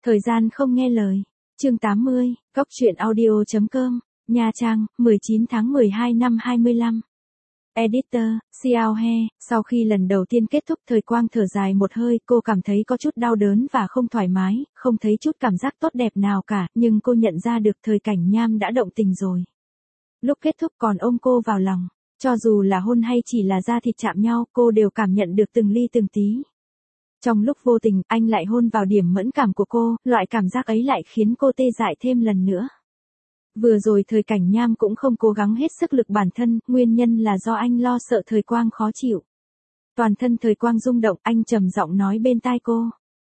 Thời gian không nghe lời. Chương 80, Góc truyện audio.com, Nha Trang, 19 tháng 12 năm 25. Editor, Xiao He, sau khi lần đầu tiên kết thúc thời quang thở dài một hơi, cô cảm thấy có chút đau đớn và không thoải mái, không thấy chút cảm giác tốt đẹp nào cả, nhưng cô nhận ra được thời cảnh nham đã động tình rồi. Lúc kết thúc còn ôm cô vào lòng, cho dù là hôn hay chỉ là da thịt chạm nhau, cô đều cảm nhận được từng ly từng tí. Trong lúc vô tình, anh lại hôn vào điểm mẫn cảm của cô, loại cảm giác ấy lại khiến cô tê dại thêm lần nữa. Vừa rồi thời cảnh nham cũng không cố gắng hết sức lực bản thân, nguyên nhân là do anh lo sợ thời quang khó chịu. Toàn thân thời quang rung động, anh trầm giọng nói bên tai cô.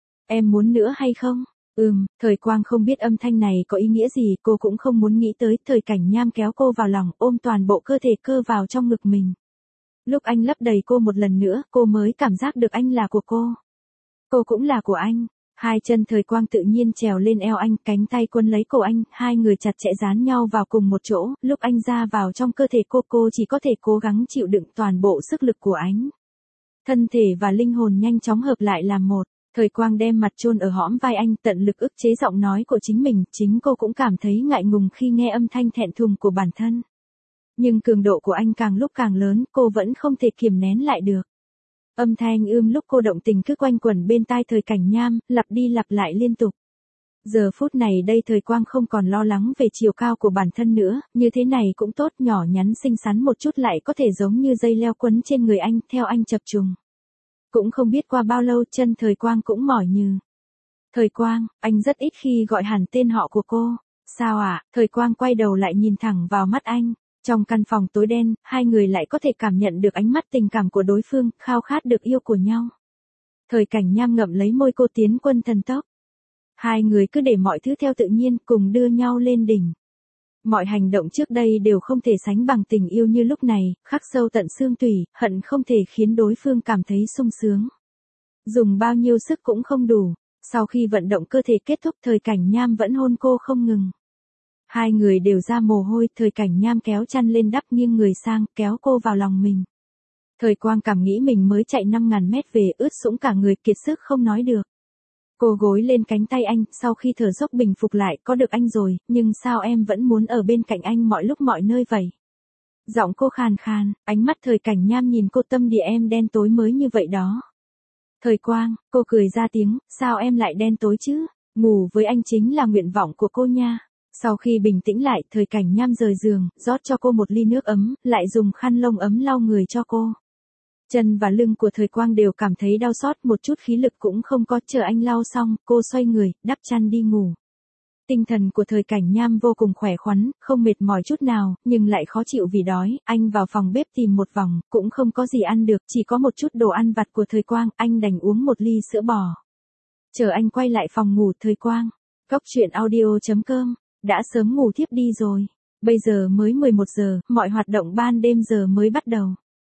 Em muốn nữa hay không? Thời quang không biết âm thanh này có ý nghĩa gì, cô cũng không muốn nghĩ tới, thời cảnh nham kéo cô vào lòng, ôm toàn bộ cơ thể cơ vào trong ngực mình. Lúc anh lấp đầy cô một lần nữa, cô mới cảm giác được anh là của cô. Cô cũng là của anh. Hai chân thời quang tự nhiên trèo lên eo anh, cánh tay quấn lấy cổ anh, hai người chặt chẽ dán nhau vào cùng một chỗ, lúc anh ra vào trong cơ thể cô chỉ có thể cố gắng chịu đựng toàn bộ sức lực của anh. Thân thể và linh hồn nhanh chóng hợp lại làm một, thời quang đem mặt chôn ở hõm vai anh, tận lực ức chế giọng nói của chính mình, chính cô cũng cảm thấy ngại ngùng khi nghe âm thanh thẹn thùng của bản thân. Nhưng cường độ của anh càng lúc càng lớn, cô vẫn không thể kiềm nén lại được. Âm thanh lúc cô động tình cứ quanh quẩn bên tai thời cảnh nham, lặp đi lặp lại liên tục. Giờ phút này đây thời quang không còn lo lắng về chiều cao của bản thân nữa, như thế này cũng tốt, nhỏ nhắn xinh xắn một chút lại có thể giống như dây leo quấn trên người anh, theo anh chập trùng. Cũng không biết qua bao lâu chân thời quang cũng mỏi nhừ. Thời quang, anh rất ít khi gọi hẳn tên họ của cô. Sao ạ? Thời quang quay đầu lại nhìn thẳng vào mắt anh. Trong căn phòng tối đen, hai người lại có thể cảm nhận được ánh mắt tình cảm của đối phương, khao khát được yêu của nhau. Thời cảnh nham ngậm lấy môi cô tiến quân thần tốc. Hai người cứ để mọi thứ theo tự nhiên, cùng đưa nhau lên đỉnh. Mọi hành động trước đây đều không thể sánh bằng tình yêu như lúc này, khắc sâu tận xương tủy, hận không thể khiến đối phương cảm thấy sung sướng. Dùng bao nhiêu sức cũng không đủ, sau khi vận động cơ thể kết thúc thời cảnh nham vẫn hôn cô không ngừng. Hai người đều ra mồ hôi, thời cảnh nham kéo chăn lên đắp nghiêng người sang, kéo cô vào lòng mình. Thời quang cảm nghĩ mình mới chạy 5.000 mét về, ướt sũng cả người, kiệt sức không nói được. Cô gối lên cánh tay anh, sau khi thở dốc bình phục lại, có được anh rồi, nhưng sao em vẫn muốn ở bên cạnh anh mọi lúc mọi nơi vậy? Giọng cô khàn khàn, ánh mắt thời cảnh nham nhìn cô, tâm địa em đen tối mới như vậy đó. Thời quang, cô cười ra tiếng, sao em lại đen tối chứ? Ngủ với anh chính là nguyện vọng của cô nha. Sau khi bình tĩnh lại, thời cảnh nham rời giường, rót cho cô một ly nước ấm, lại dùng khăn lông ấm lau người cho cô. Chân và lưng của thời quang đều cảm thấy đau xót, một chút khí lực cũng không có, chờ anh lau xong, cô xoay người, đắp chăn đi ngủ. Tinh thần của thời cảnh nham vô cùng khỏe khoắn, không mệt mỏi chút nào, nhưng lại khó chịu vì đói, anh vào phòng bếp tìm một vòng, cũng không có gì ăn được, chỉ có một chút đồ ăn vặt của thời quang, anh đành uống một ly sữa bò. Chờ anh quay lại phòng ngủ, thời quang, Góc truyện audio.com, đã sớm ngủ thiếp đi rồi. Bây giờ mới 11 giờ, mọi hoạt động ban đêm giờ mới bắt đầu.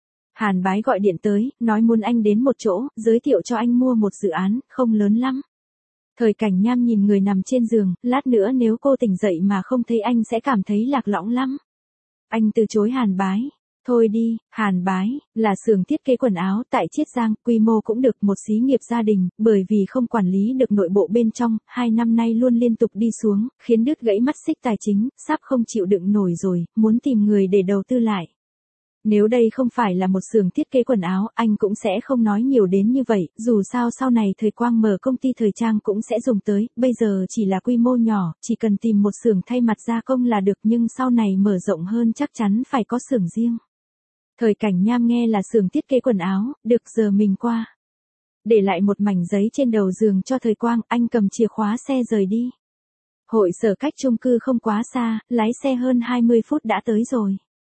Hàn Bái gọi điện tới, nói muốn anh đến một chỗ, giới thiệu cho anh mua một dự án, không lớn lắm. Thời cảnh nham nhìn người nằm trên giường, lát nữa nếu cô tỉnh dậy mà không thấy anh sẽ cảm thấy lạc lõng lắm. Anh từ chối Hàn Bái. Thôi đi, Hàn Bái, là xưởng thiết kế quần áo tại Chiết Giang, quy mô cũng được, một xí nghiệp gia đình, bởi vì không quản lý được nội bộ bên trong, 2 năm nay luôn liên tục đi xuống, khiến đứt gãy mắt xích tài chính, sắp không chịu đựng nổi rồi, muốn tìm người để đầu tư lại. Nếu đây không phải là một xưởng thiết kế quần áo, anh cũng sẽ không nói nhiều đến như vậy, dù sao sau này thời quang mở công ty thời trang cũng sẽ dùng tới, bây giờ chỉ là quy mô nhỏ, chỉ cần tìm một xưởng thay mặt gia công là được, nhưng sau này mở rộng hơn chắc chắn phải có xưởng riêng. Thời cảnh nham nghe là xưởng thiết kế quần áo, được, giờ mình qua. Để lại một mảnh giấy trên đầu giường cho thời quang, anh cầm chìa khóa xe rời đi. Hội sở cách chung cư không quá xa, lái xe hơn 20 phút đã tới rồi.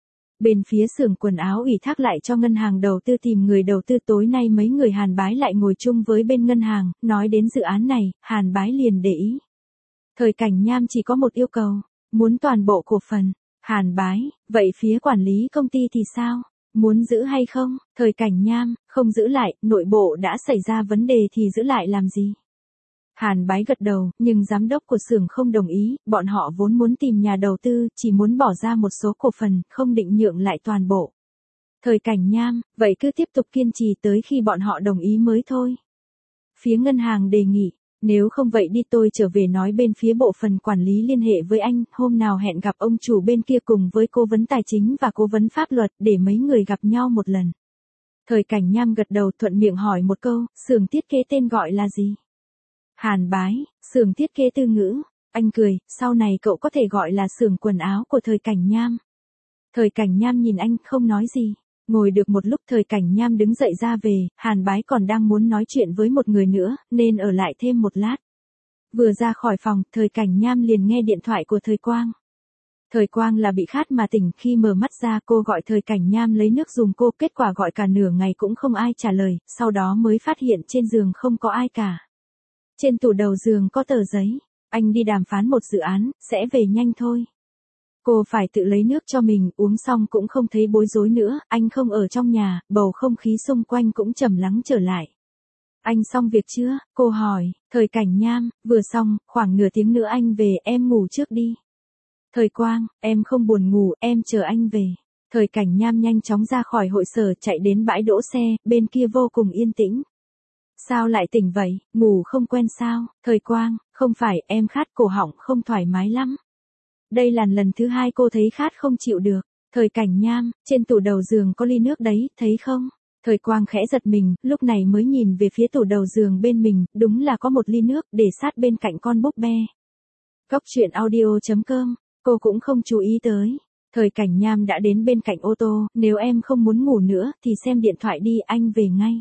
Bên phía xưởng quần áo ủy thác lại cho ngân hàng đầu tư tìm người đầu tư, tối nay mấy người Hàn Bái lại ngồi chung với bên ngân hàng, nói đến dự án này, Hàn Bái liền để ý. Thời cảnh nham chỉ có một yêu cầu, muốn toàn bộ cổ phần. Hàn Bái, vậy phía quản lý công ty thì sao? Muốn giữ hay không? Thời cảnh nham, không giữ lại, nội bộ đã xảy ra vấn đề thì giữ lại làm gì? Hàn Bái gật đầu, nhưng giám đốc của xưởng không đồng ý, bọn họ vốn muốn tìm nhà đầu tư, chỉ muốn bỏ ra một số cổ phần, không định nhượng lại toàn bộ. Thời cảnh nham, vậy cứ tiếp tục kiên trì tới khi bọn họ đồng ý mới thôi. Phía ngân hàng đề nghị, Nếu không vậy đi tôi trở về nói bên phía bộ phận quản lý liên hệ với anh, hôm nào hẹn gặp ông chủ bên kia cùng với cố vấn tài chính và cố vấn pháp luật để mấy người gặp nhau một lần. Thời Cảnh Nham gật đầu thuận miệng hỏi một câu, xưởng thiết kế tên gọi là gì? Hàn Bái, xưởng thiết kế Tư Ngữ. Anh cười, sau này cậu có thể gọi là xưởng quần áo của Thời Cảnh Nham. Thời Cảnh Nham nhìn anh không nói gì. Ngồi được một lúc Thời Cảnh Nham đứng dậy ra về, Hàn Bái còn đang muốn nói chuyện với một người nữa, nên ở lại thêm một lát. Vừa ra khỏi phòng, Thời Cảnh Nham liền nghe điện thoại của Thời Quang. Thời Quang là bị khát mà tỉnh, khi mở mắt ra cô gọi Thời Cảnh Nham lấy nước dùng cô, kết quả gọi cả nửa ngày cũng không ai trả lời, sau đó mới phát hiện trên giường không có ai cả. Trên tủ đầu giường có tờ giấy, anh đi đàm phán một dự án, sẽ về nhanh thôi. Cô phải tự lấy nước cho mình, uống xong cũng không thấy bối rối nữa, anh không ở trong nhà, bầu không khí xung quanh cũng trầm lắng trở lại. Anh xong việc chưa? Cô hỏi. Thời Cảnh Nham, vừa xong, khoảng nửa tiếng nữa anh về, em ngủ trước đi. Thời Quang, em không buồn ngủ, em chờ anh về. Thời Cảnh Nham nhanh chóng ra khỏi hội sở chạy đến bãi đỗ xe, bên kia vô cùng yên tĩnh. Sao lại tỉnh vậy, ngủ không quen sao? Thời Quang, không phải, em khát, cổ họng không thoải mái lắm. Đây là lần thứ hai cô thấy khát không chịu được. Thời Cảnh Nham, trên tủ đầu giường có ly nước đấy, thấy không? Thời Quang khẽ giật mình, lúc này mới nhìn về phía tủ đầu giường bên mình, đúng là có một ly nước để sát bên cạnh con búp bê. Góc truyện audio.com, cô cũng không chú ý tới. Thời Cảnh Nham đã đến bên cạnh ô tô, nếu em không muốn ngủ nữa thì xem điện thoại đi, anh về ngay.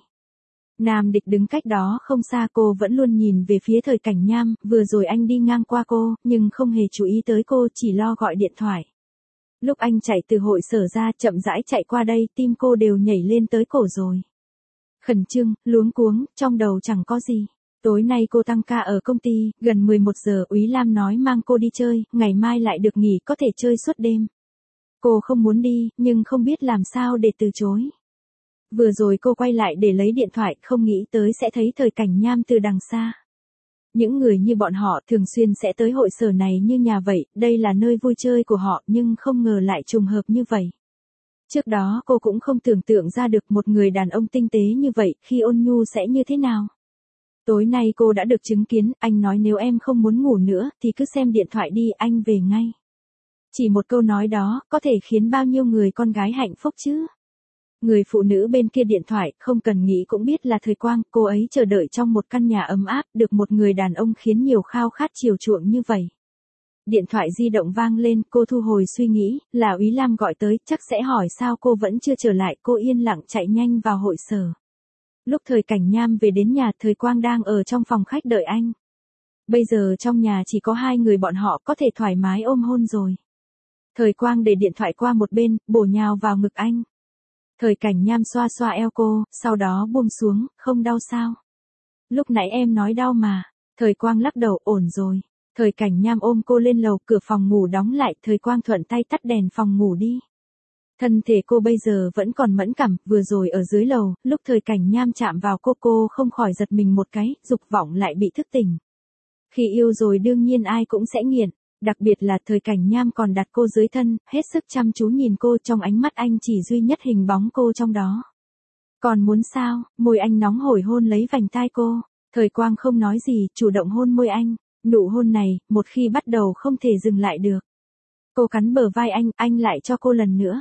Nam Địch đứng cách đó không xa, cô vẫn luôn nhìn về phía Thời Cảnh Nham, vừa rồi anh đi ngang qua cô, nhưng không hề chú ý tới cô, chỉ lo gọi điện thoại. Lúc anh chạy từ hội sở ra, chậm rãi chạy qua đây, tim cô đều nhảy lên tới cổ rồi. Khẩn trương, luống cuống, trong đầu chẳng có gì. Tối nay cô tăng ca ở công ty, gần 11 giờ Úy Lam nói mang cô đi chơi, ngày mai lại được nghỉ, có thể chơi suốt đêm. Cô không muốn đi, nhưng không biết làm sao để từ chối. Vừa rồi cô quay lại để lấy điện thoại, không nghĩ tới sẽ thấy Thời Cảnh Nham từ đằng xa. Những người như bọn họ thường xuyên sẽ tới hội sở này như nhà vậy, đây là nơi vui chơi của họ, nhưng không ngờ lại trùng hợp như vậy. Trước đó cô cũng không tưởng tượng ra được một người đàn ông tinh tế như vậy, khi ôn nhu sẽ như thế nào. Tối nay cô đã được chứng kiến, anh nói nếu em không muốn ngủ nữa thì cứ xem điện thoại đi, anh về ngay. Chỉ một câu nói đó, có thể khiến bao nhiêu người con gái hạnh phúc chứ. Người phụ nữ bên kia điện thoại, không cần nghĩ cũng biết là Thời Quang, cô ấy chờ đợi trong một căn nhà ấm áp, được một người đàn ông khiến nhiều khao khát chiều chuộng như vậy. Điện thoại di động vang lên, cô thu hồi suy nghĩ, là Úy Lam gọi tới, chắc sẽ hỏi sao cô vẫn chưa trở lại, cô yên lặng chạy nhanh vào hội sở. Lúc Thời Cảnh Nham về đến nhà, Thời Quang đang ở trong phòng khách đợi anh. Bây giờ trong nhà chỉ có hai người bọn họ, có thể thoải mái ôm hôn rồi. Thời Quang để điện thoại qua một bên, bổ nhào vào ngực anh. Thời Cảnh Nham xoa xoa eo cô, sau đó buông xuống, không đau sao? Lúc nãy em nói đau mà. Thời Quang lắc đầu, ổn rồi. Thời Cảnh Nham ôm cô lên lầu, cửa phòng ngủ đóng lại, Thời Quang thuận tay tắt đèn phòng ngủ đi. Thân thể cô bây giờ vẫn còn mẫn cảm, vừa rồi ở dưới lầu, lúc Thời Cảnh Nham chạm vào cô không khỏi giật mình một cái, dục vọng lại bị thức tỉnh. Khi yêu rồi đương nhiên ai cũng sẽ nghiện. Đặc biệt là Thời Cảnh Nham còn đặt cô dưới thân, hết sức chăm chú nhìn cô, trong ánh mắt anh chỉ duy nhất hình bóng cô trong đó. Còn muốn sao? Môi anh nóng hổi hôn lấy vành tai cô. Thời Quang không nói gì, chủ động hôn môi anh. Nụ hôn này, một khi bắt đầu không thể dừng lại được. Cô cắn bờ vai anh lại cho cô lần nữa.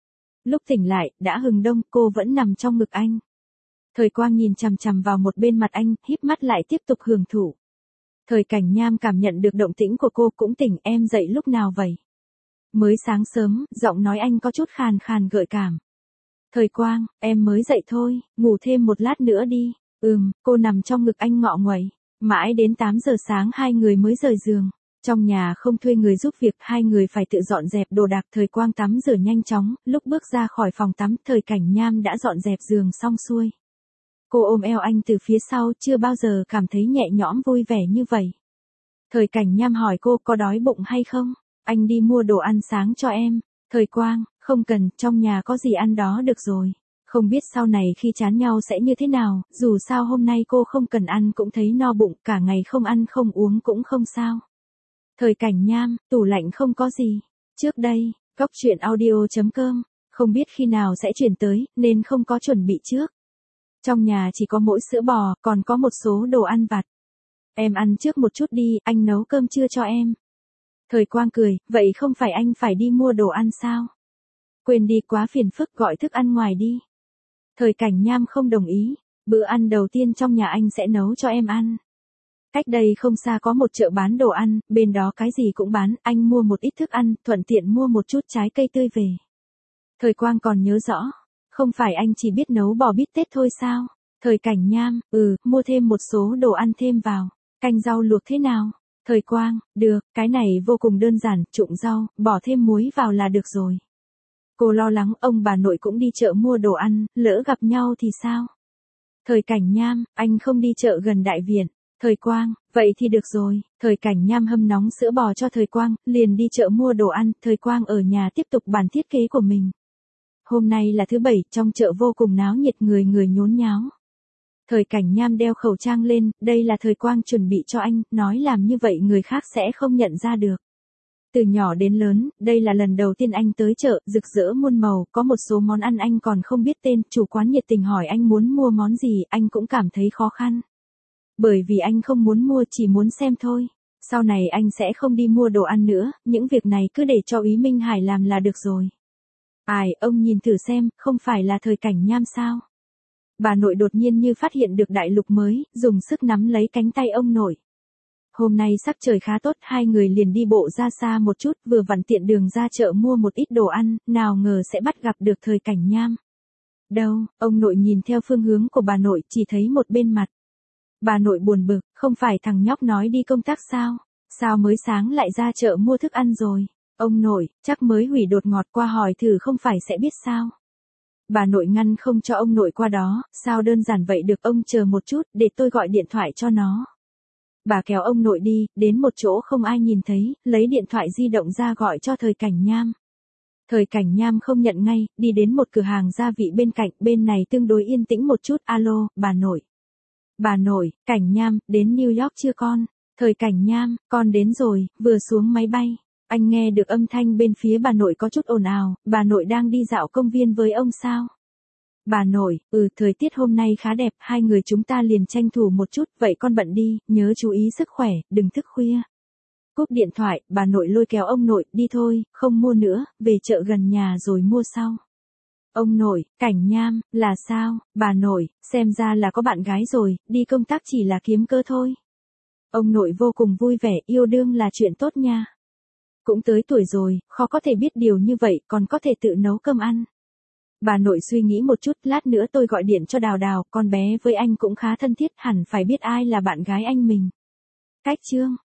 Lúc tỉnh lại, đã hừng đông, cô vẫn nằm trong ngực anh. Thời Quang nhìn chằm chằm vào một bên mặt anh, híp mắt lại tiếp tục hưởng thụ. Thời Cảnh Nham cảm nhận được động tĩnh của cô, cũng tỉnh, em dậy lúc nào vậy? Mới sáng sớm, giọng nói anh có chút khàn khàn gợi cảm. Thời Quang, em mới dậy thôi, ngủ thêm một lát nữa đi. Cô nằm trong ngực anh ngọ nguậy. Mãi đến 8 giờ sáng hai người mới rời giường. Trong nhà không thuê người giúp việc, hai người phải tự dọn dẹp đồ đạc. Thời Quang tắm rửa nhanh chóng, lúc bước ra khỏi phòng tắm, Thời Cảnh Nham đã dọn dẹp giường xong xuôi. Cô ôm eo anh từ phía sau, chưa bao giờ cảm thấy nhẹ nhõm vui vẻ như vậy. Thời Cảnh Nham hỏi cô có đói bụng hay không? Anh đi mua đồ ăn sáng cho em. Thời Quang, không cần, trong nhà có gì ăn đó được rồi. Không biết sau này khi chán nhau sẽ như thế nào, dù sao hôm nay cô không cần ăn cũng thấy no bụng, cả ngày không ăn không uống cũng không sao. Thời Cảnh Nham, tủ lạnh không có gì. Trước đây, góc truyện audio.com, không biết khi nào sẽ chuyển tới, nên không có chuẩn bị trước. Trong nhà chỉ có mỗi sữa bò, còn có một số đồ ăn vặt. Em ăn trước một chút đi, anh nấu cơm trưa cho em. Thời Quang cười, vậy không phải anh phải đi mua đồ ăn sao? Quên đi, quá phiền phức, gọi thức ăn ngoài đi. Thời Cảnh Nham không đồng ý, bữa ăn đầu tiên trong nhà anh sẽ nấu cho em ăn. Cách đây không xa có một chợ bán đồ ăn, bên đó cái gì cũng bán, anh mua một ít thức ăn, thuận tiện mua một chút trái cây tươi về. Thời Quang còn nhớ rõ, không phải anh chỉ biết nấu bò bít tết thôi sao? Thời Cảnh Nham, mua thêm một số đồ ăn thêm vào, canh rau luộc thế nào? Thời Quang, được, cái này vô cùng đơn giản, trụng rau, bỏ thêm muối vào là được rồi. Cô lo lắng ông bà nội cũng đi chợ mua đồ ăn, lỡ gặp nhau thì sao? Thời Cảnh Nham, anh không đi chợ gần đại viện. Thời Quang, vậy thì được rồi. Thời Cảnh Nham hâm nóng sữa bò cho Thời Quang, liền đi chợ mua đồ ăn, Thời Quang ở nhà tiếp tục bản thiết kế của mình. Hôm nay là thứ Bảy, trong chợ vô cùng náo nhiệt, người người nhốn nháo. Thời Cảnh Nham đeo khẩu trang lên, đây là Thời Quang chuẩn bị cho anh, nói làm như vậy người khác sẽ không nhận ra được. Từ nhỏ đến lớn, đây là lần đầu tiên anh tới chợ, rực rỡ muôn màu, có một số món ăn anh còn không biết tên, chủ quán nhiệt tình hỏi anh muốn mua món gì, anh cũng cảm thấy khó khăn. Bởi vì anh không muốn mua, chỉ muốn xem thôi. Sau này anh sẽ không đi mua đồ ăn nữa, những việc này cứ để cho Úy Minh Hải làm là được rồi. Ai, ông nhìn thử xem, không phải là Thời Cảnh Nham sao? Bà nội đột nhiên như phát hiện được đại lục mới, dùng sức nắm lấy cánh tay ông nội. Hôm nay sắc trời khá tốt, hai người liền đi bộ ra xa một chút, vừa vặn tiện đường ra chợ mua một ít đồ ăn, nào ngờ sẽ bắt gặp được Thời Cảnh Nham. Đâu, ông nội nhìn theo phương hướng của bà nội, chỉ thấy một bên mặt. Bà nội buồn bực, không phải thằng nhóc nói đi công tác sao? Sao mới sáng lại ra chợ mua thức ăn rồi? Ông nội, chắc mới hủy đột ngọt, qua hỏi thử không phải sẽ biết sao? Bà nội ngăn không cho ông nội qua đó, sao đơn giản vậy được, ông chờ một chút, để tôi gọi điện thoại cho nó. Bà kéo ông nội đi, đến một chỗ không ai nhìn thấy, lấy điện thoại di động ra gọi cho Thời Cảnh Nham. Thời Cảnh Nham không nhận ngay, đi đến một cửa hàng gia vị bên cạnh, bên này tương đối yên tĩnh một chút, alo, bà nội. Bà nội, Cảnh Nham, đến New York chưa con? Thời Cảnh Nham, con đến rồi, vừa xuống máy bay. Anh nghe được âm thanh bên phía bà nội có chút ồn ào, bà nội đang đi dạo công viên với ông sao? Bà nội, thời tiết hôm nay khá đẹp, hai người chúng ta liền tranh thủ một chút, vậy con bận đi, nhớ chú ý sức khỏe, đừng thức khuya. Cúp điện thoại, bà nội lôi kéo ông nội, đi thôi, không mua nữa, về chợ gần nhà rồi mua sau. Ông nội, Cảnh Nham, là sao? Bà nội, xem ra là có bạn gái rồi, đi công tác chỉ là kiếm cơ thôi. Ông nội vô cùng vui vẻ, yêu đương là chuyện tốt nha. Cũng tới tuổi rồi, khó có thể biết điều như vậy, còn có thể tự nấu cơm ăn. Bà nội suy nghĩ một chút, lát nữa tôi gọi điện cho Đào Đào, con bé với anh cũng khá thân thiết, hẳn phải biết ai là bạn gái anh mình. Cách chương